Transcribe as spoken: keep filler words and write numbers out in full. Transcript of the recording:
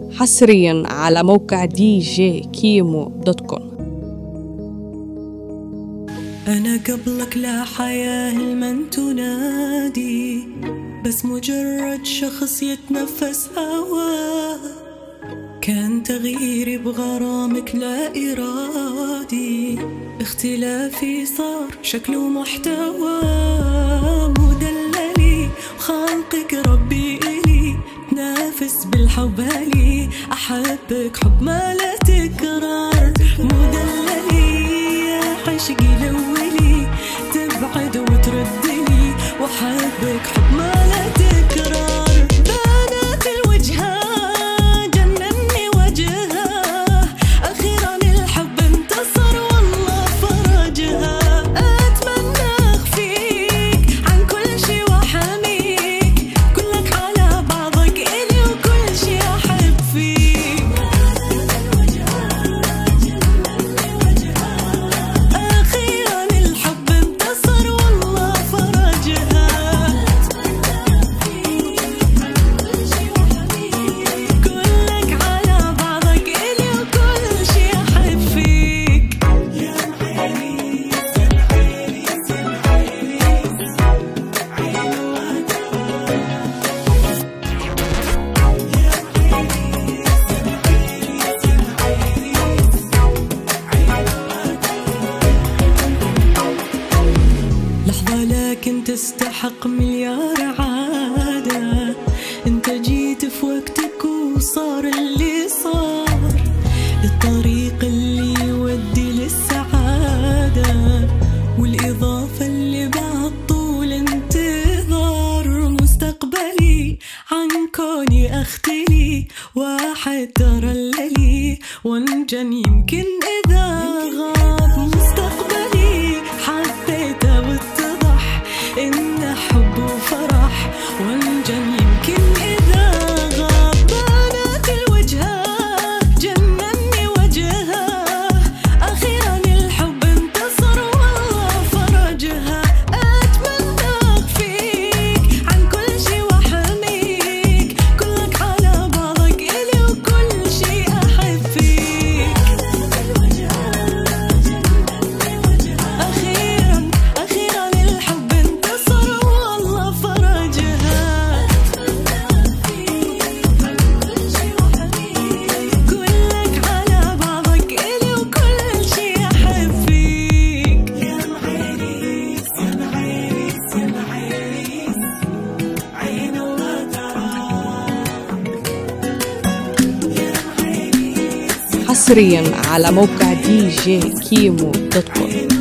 حصريا على موقع دي جي كيمو دوت كوم. أنا قبلك لا حياة من تنادي، بس مجرد شخص يتنفس هواه. كان تغييري بغرامك لا إرادي، اختلافي صار شكل ومحتوى. مدللي وخلقك ربي إلي، تنافس بالحب لي، أحبك حب ما لا تكرار. مدللي يا عشقي لولي، تبعد وتردني، وأحبك حب ما لا تكرار. بنات الوجهة جنني وجهها، أخيرا الحب انتصر والله فرجها. أتمنى أخفيك عن كل شي وأحميك، كلك على بعضك إلي وكل شي أحب فيك. أخيرا الحب انتصر والله فرجها. كلك على بعضك إلي وكل شي أحب فيك. يا العريس العريس العريس عين وترى. يا العريس العريس العريس عين وترى. لحظة لكن تستحق مليار عادة، انت جيت في وقتك وصار اللي صار. الطريق اللي يودي للسعادة، والإضافة اللي بعد طول انتظار. مستقبلي عن كوني أختلي، واحد ترللي وانجن يمكن إذا غاب. مستقبلي حبيته واتضح إنه حب وفرح، وانجن يمكن إذا غاب. بنات الوجهة جنني وجهها، أخيرا الحب انتصر والله فرجها. أتمنى أخفيك عن كل شي وأحميك، كلك على بعضك إلي وكل شي أحب فيك. أخيرا أخيرا الحب انتصر والله فرجها. كلك على بعضك إلي وكل شي أحب فيك. يا العريس العريس العريس عين الله ترى. يا العريس حصريا على موقع دي جي كيمو دوت كوم.